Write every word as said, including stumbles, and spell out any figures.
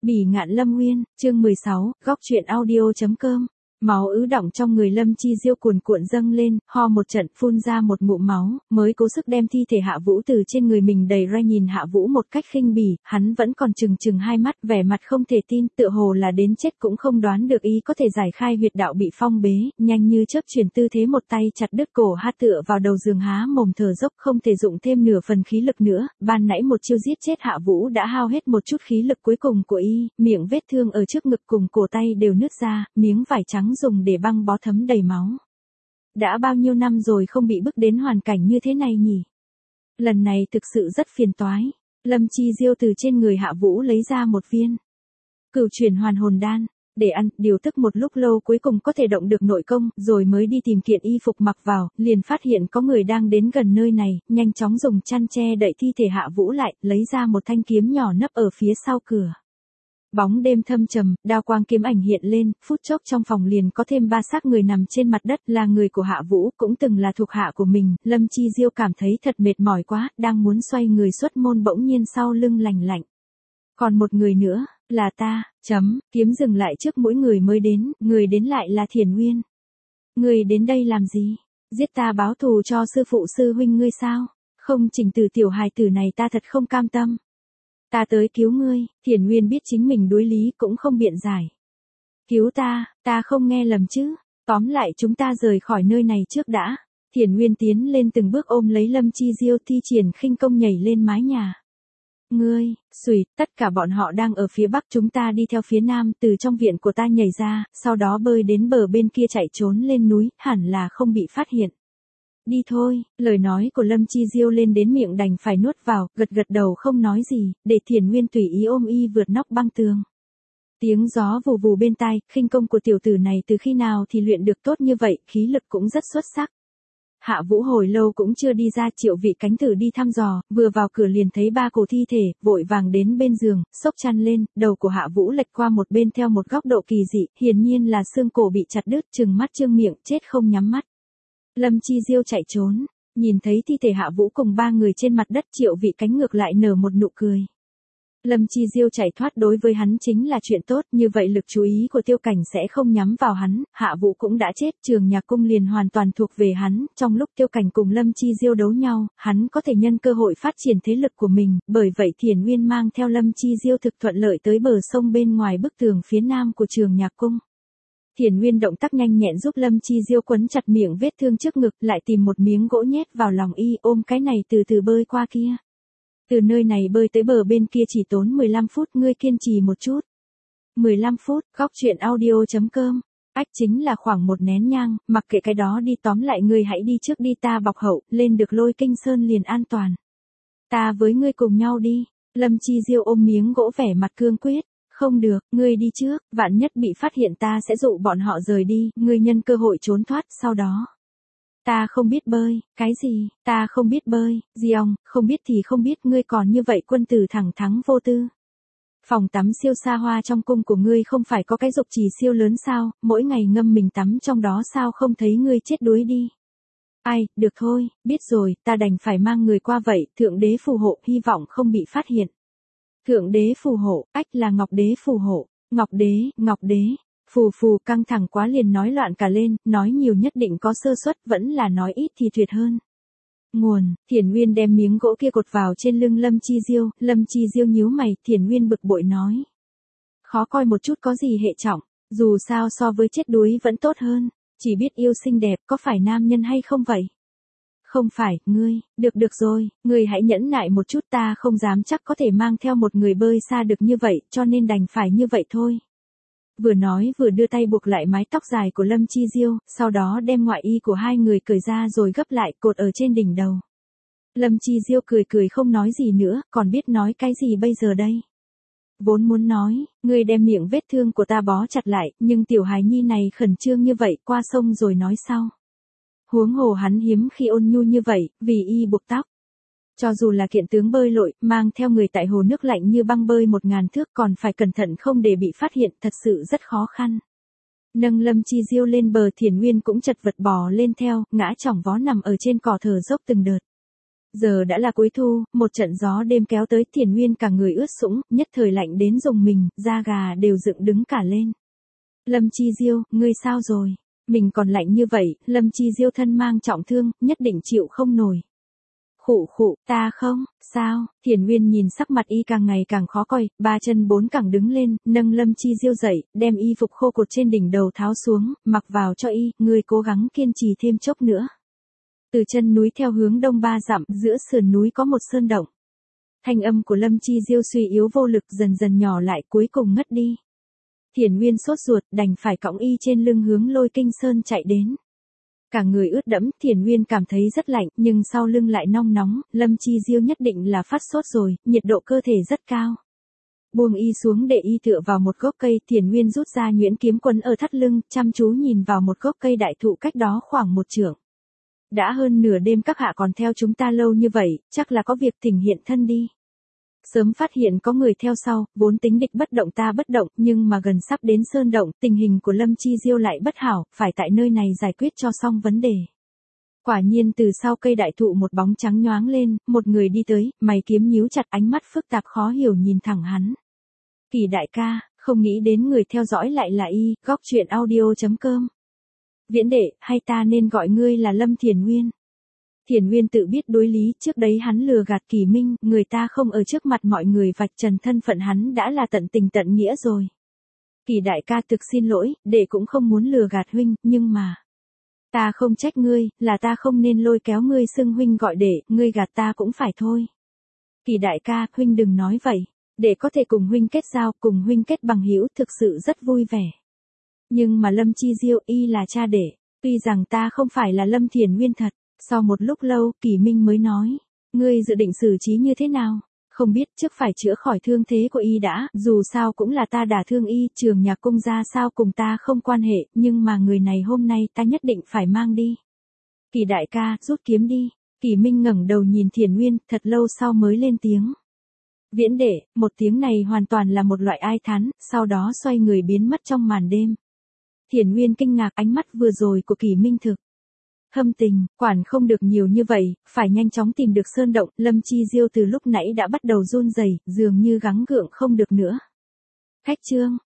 Bỉ ngạn Lâm Nguyên, chương mười sáu, góc truyện audio.com. Máu ứ đọng trong người Lâm Chi Diêu cuồn cuộn dâng lên, ho một trận, phun ra một ngụm máu, mới cố sức đem thi thể Hạ Vũ từ trên người mình đẩy ra. Nhìn Hạ Vũ một cách khinh bỉ, hắn vẫn còn trừng trừng hai mắt, vẻ mặt không thể tin, tựa hồ là đến chết cũng không đoán được ý có thể giải khai huyệt đạo bị phong bế, nhanh như chớp chuyển tư thế, một tay chặt đứt cổ Ha tựa vào đầu giường há mồm thở dốc, không thể dụng thêm nửa phần khí lực nữa. Ban nãy một chiêu giết chết Hạ Vũ đã hao hết một chút khí lực cuối cùng của y, miệng vết thương ở trước ngực cùng cổ tay đều nứt ra, miếng vải trắng dùng để băng bó thấm đầy máu. Đã bao nhiêu năm rồi không bị bức đến hoàn cảnh như thế này nhỉ? Lần này thực sự rất phiền toái. Lâm Chi Diêu từ trên người Hạ Vũ lấy ra một viên Cửu Chuyển Hoàn Hồn Đan, để ăn, điều tức một lúc lâu cuối cùng có thể động được nội công, rồi mới đi tìm kiện y phục mặc vào, liền phát hiện có người đang đến gần nơi này, nhanh chóng dùng chăn che đậy thi thể Hạ Vũ lại, lấy ra một thanh kiếm nhỏ nấp ở phía sau cửa. Bóng đêm thâm trầm, đao quang kiếm ảnh hiện lên, phút chốc trong phòng liền có thêm ba xác người nằm trên mặt đất, là người của Hạ Vũ, cũng từng là thuộc hạ của mình. Lâm Chi Diêu cảm thấy thật mệt mỏi quá, đang muốn xoay người xuất môn bỗng nhiên sau lưng lành lạnh. Còn một người nữa, là ta, chấm, kiếm dừng lại trước mỗi người mới đến, người đến lại là Thiển Nguyên. Người đến đây làm gì? Giết ta báo thù cho sư phụ sư huynh ngươi sao? Không, Trình Từ tiểu hài tử này ta thật không cam tâm. Ta tới cứu ngươi. Thiển Nguyên biết chính mình đối lý cũng không biện giải. Cứu ta, ta không nghe lầm chứ? Tóm lại chúng ta rời khỏi nơi này trước đã. Thiển Nguyên tiến lên từng bước ôm lấy Lâm Chi Diêu, thi triển khinh công nhảy lên mái nhà. Ngươi, xùi, tất cả bọn họ đang ở phía bắc, chúng ta đi theo phía nam, từ trong viện của ta nhảy ra, sau đó bơi đến bờ bên kia chạy trốn lên núi, hẳn là không bị phát hiện. Đi thôi. Lời nói của Lâm Chi Diêu lên đến miệng đành phải nuốt vào, gật gật đầu không nói gì, để Thiển Nguyên tùy ý ôm y vượt nóc băng tường. Tiếng gió vù vù bên tai, khinh công của tiểu tử này từ khi nào thì luyện được tốt như vậy, khí lực cũng rất xuất sắc. Hạ Vũ hồi lâu cũng chưa đi ra, Triệu Vị Cánh Tử đi thăm dò, vừa vào cửa liền thấy ba cổ thi thể, vội vàng đến bên giường, xốc chăn lên, đầu của Hạ Vũ lệch qua một bên theo một góc độ kỳ dị, hiển nhiên là xương cổ bị chặt đứt, trừng mắt trương miệng, chết không nhắm mắt. Lâm Chi Diêu chạy trốn, nhìn thấy thi thể Hạ Vũ cùng ba người trên mặt đất, Triệu Vị Cánh ngược lại nở một nụ cười. Lâm Chi Diêu chạy thoát đối với hắn chính là chuyện tốt, như vậy lực chú ý của Tiêu Cảnh sẽ không nhắm vào hắn, Hạ Vũ cũng đã chết, Trường Nhạc Cung liền hoàn toàn thuộc về hắn, trong lúc Tiêu Cảnh cùng Lâm Chi Diêu đấu nhau, hắn có thể nhân cơ hội phát triển thế lực của mình, bởi vậy Thiển Nguyên mang theo Lâm Chi Diêu thực thuận lợi tới bờ sông bên ngoài bức tường phía nam của Trường Nhạc Cung. Thiển Nguyên động tác nhanh nhẹn giúp Lâm Chi Diêu quấn chặt miệng vết thương trước ngực, lại tìm một miếng gỗ nhét vào lòng y, ôm cái này từ từ bơi qua kia. Từ nơi này bơi tới bờ bên kia chỉ tốn mười lăm phút, ngươi kiên trì một chút. mười lăm phút, góc truyện audio.com. Ách chính là khoảng một nén nhang, mặc kệ cái đó đi, tóm lại ngươi hãy đi trước đi, ta bọc hậu, lên được Lôi Kinh Sơn liền an toàn. Ta với ngươi cùng nhau đi. Lâm Chi Diêu ôm miếng gỗ vẻ mặt cương quyết. Không được, ngươi đi trước, vạn nhất bị phát hiện ta sẽ dụ bọn họ rời đi, ngươi nhân cơ hội trốn thoát, sau đó. Ta không biết bơi. Cái gì? Ta không biết bơi. Diong, không biết thì không biết, ngươi còn như vậy quân tử thẳng thắn vô tư. Phòng tắm siêu xa hoa trong cung của ngươi không phải có cái dục trì siêu lớn sao, mỗi ngày ngâm mình tắm trong đó, sao không thấy ngươi chết đuối đi. Ai, được thôi, biết rồi, ta đành phải mang người qua vậy, Thượng Đế phù hộ, hy vọng không bị phát hiện. Thượng Đế phù hộ, ách là Ngọc Đế phù hộ. Ngọc Đế, Ngọc Đế. Phù phù, căng thẳng quá liền nói loạn cả lên, nói nhiều nhất định có sơ suất, vẫn là nói ít thì tuyệt hơn. Nguồn, Thiển Nguyên đem miếng gỗ kia cột vào trên lưng Lâm Chi Diêu, Lâm Chi Diêu nhíu mày, Thiển Nguyên bực bội nói. Khó coi một chút có gì hệ trọng, dù sao so với chết đuối vẫn tốt hơn, chỉ biết yêu xinh đẹp, có phải nam nhân hay không vậy? Không phải, ngươi, được được rồi, ngươi hãy nhẫn nại một chút, ta không dám chắc có thể mang theo một người bơi xa được như vậy, cho nên đành phải như vậy thôi. Vừa nói vừa đưa tay buộc lại mái tóc dài của Lâm Chi Diêu, sau đó đem ngoại y của hai người cởi ra rồi gấp lại cột ở trên đỉnh đầu. Lâm Chi Diêu cười cười không nói gì nữa, còn biết nói cái gì bây giờ đây? Vốn muốn nói, ngươi đem miệng vết thương của ta bó chặt lại, nhưng tiểu hài nhi này khẩn trương như vậy, qua sông rồi nói sau. Huống hồ hắn hiếm khi ôn nhu như vậy, vì y buộc tóc. Cho dù là kiện tướng bơi lội, mang theo người tại hồ nước lạnh như băng bơi một ngàn thước còn phải cẩn thận không để bị phát hiện, thật sự rất khó khăn. Nâng Lâm Chi Diêu lên bờ, Thiển Nguyên cũng chật vật bò lên theo, ngã chỏng vó nằm ở trên cỏ thở dốc từng đợt. Giờ đã là cuối thu, một trận gió đêm kéo tới, Thiền Nguyên cả người ướt sũng, nhất thời lạnh đến rùng mình, da gà đều dựng đứng cả lên. Lâm Chi Diêu, ngươi sao rồi? Mình còn lạnh như vậy, Lâm Chi Diêu thân mang trọng thương, nhất định chịu không nổi. Khụ khụ, ta không, sao? Thiền Nguyên nhìn sắc mặt y càng ngày càng khó coi, ba chân bốn cẳng đứng lên, nâng Lâm Chi Diêu dậy, đem y phục khô cột trên đỉnh đầu tháo xuống, mặc vào cho y, ngươi cố gắng kiên trì thêm chốc nữa. Từ chân núi theo hướng đông ba dặm, giữa sườn núi có một sơn động. Thanh âm của Lâm Chi Diêu suy yếu vô lực dần dần nhỏ lại, cuối cùng ngất đi. Thiền Nguyên sốt ruột, đành phải cõng y trên lưng hướng Lôi Kinh Sơn chạy đến. Cả người ướt đẫm, Thiền Nguyên cảm thấy rất lạnh, nhưng sau lưng lại nong nóng, Lâm Chi Diêu nhất định là phát sốt rồi, nhiệt độ cơ thể rất cao. Buông y xuống để y tựa vào một gốc cây, Thiền Nguyên rút ra nhuyễn kiếm quấn ở thắt lưng, chăm chú nhìn vào một gốc cây đại thụ cách đó khoảng một trượng. Đã hơn nửa đêm các hạ còn theo chúng ta lâu như vậy, chắc là có việc, thỉnh hiện thân đi. Sớm phát hiện có người theo sau, vốn tính địch bất động ta bất động, nhưng mà gần sắp đến sơn động, tình hình của Lâm Chi Diêu lại bất hảo, phải tại nơi này giải quyết cho xong vấn đề. Quả nhiên từ sau cây đại thụ một bóng trắng nhoáng lên, một người đi tới, mày kiếm nhíu chặt, ánh mắt phức tạp khó hiểu nhìn thẳng hắn. Kỳ đại ca, không nghĩ đến người theo dõi lại là y, góc truyện audio chấm com. Viễn đệ, hay ta nên gọi ngươi là Lâm Thiền Nguyên? Thiền Nguyên tự biết đối lý, trước đấy hắn lừa gạt Kỳ Minh, người ta không ở trước mặt mọi người vạch trần thân phận hắn đã là tận tình tận nghĩa rồi. Kỳ đại ca thực xin lỗi, đệ cũng không muốn lừa gạt huynh, nhưng mà... Ta không trách ngươi, là ta không nên lôi kéo ngươi xưng huynh gọi đệ, ngươi gạt ta cũng phải thôi. Kỳ đại ca, huynh đừng nói vậy, để có thể cùng huynh kết giao, cùng huynh kết bằng hữu thực sự rất vui vẻ. Nhưng mà Lâm Chi Diêu y là cha đệ, tuy rằng ta không phải là Lâm Thiền Nguyên thật. Sau một lúc lâu, Kỳ Minh mới nói, ngươi dự định xử trí như thế nào? Không biết, trước phải chữa khỏi thương thế của y đã, dù sao cũng là ta đả thương y, Trường Nhạc Cung ra sao cùng ta không quan hệ, nhưng mà người này hôm nay ta nhất định phải mang đi. Kỳ đại ca, rút kiếm đi. Kỳ Minh ngẩng đầu nhìn Thiền Nguyên, thật lâu sau mới lên tiếng. Viễn đệ, một tiếng này hoàn toàn là một loại ai thán, sau đó xoay người biến mất trong màn đêm. Thiền Nguyên kinh ngạc, ánh mắt vừa rồi của Kỳ Minh thực. Hâm tình, quản không được nhiều như vậy, phải nhanh chóng tìm được sơn động, Lâm Chi Diêu từ lúc nãy đã bắt đầu run rẩy, dường như gắng gượng không được nữa. Khách trương,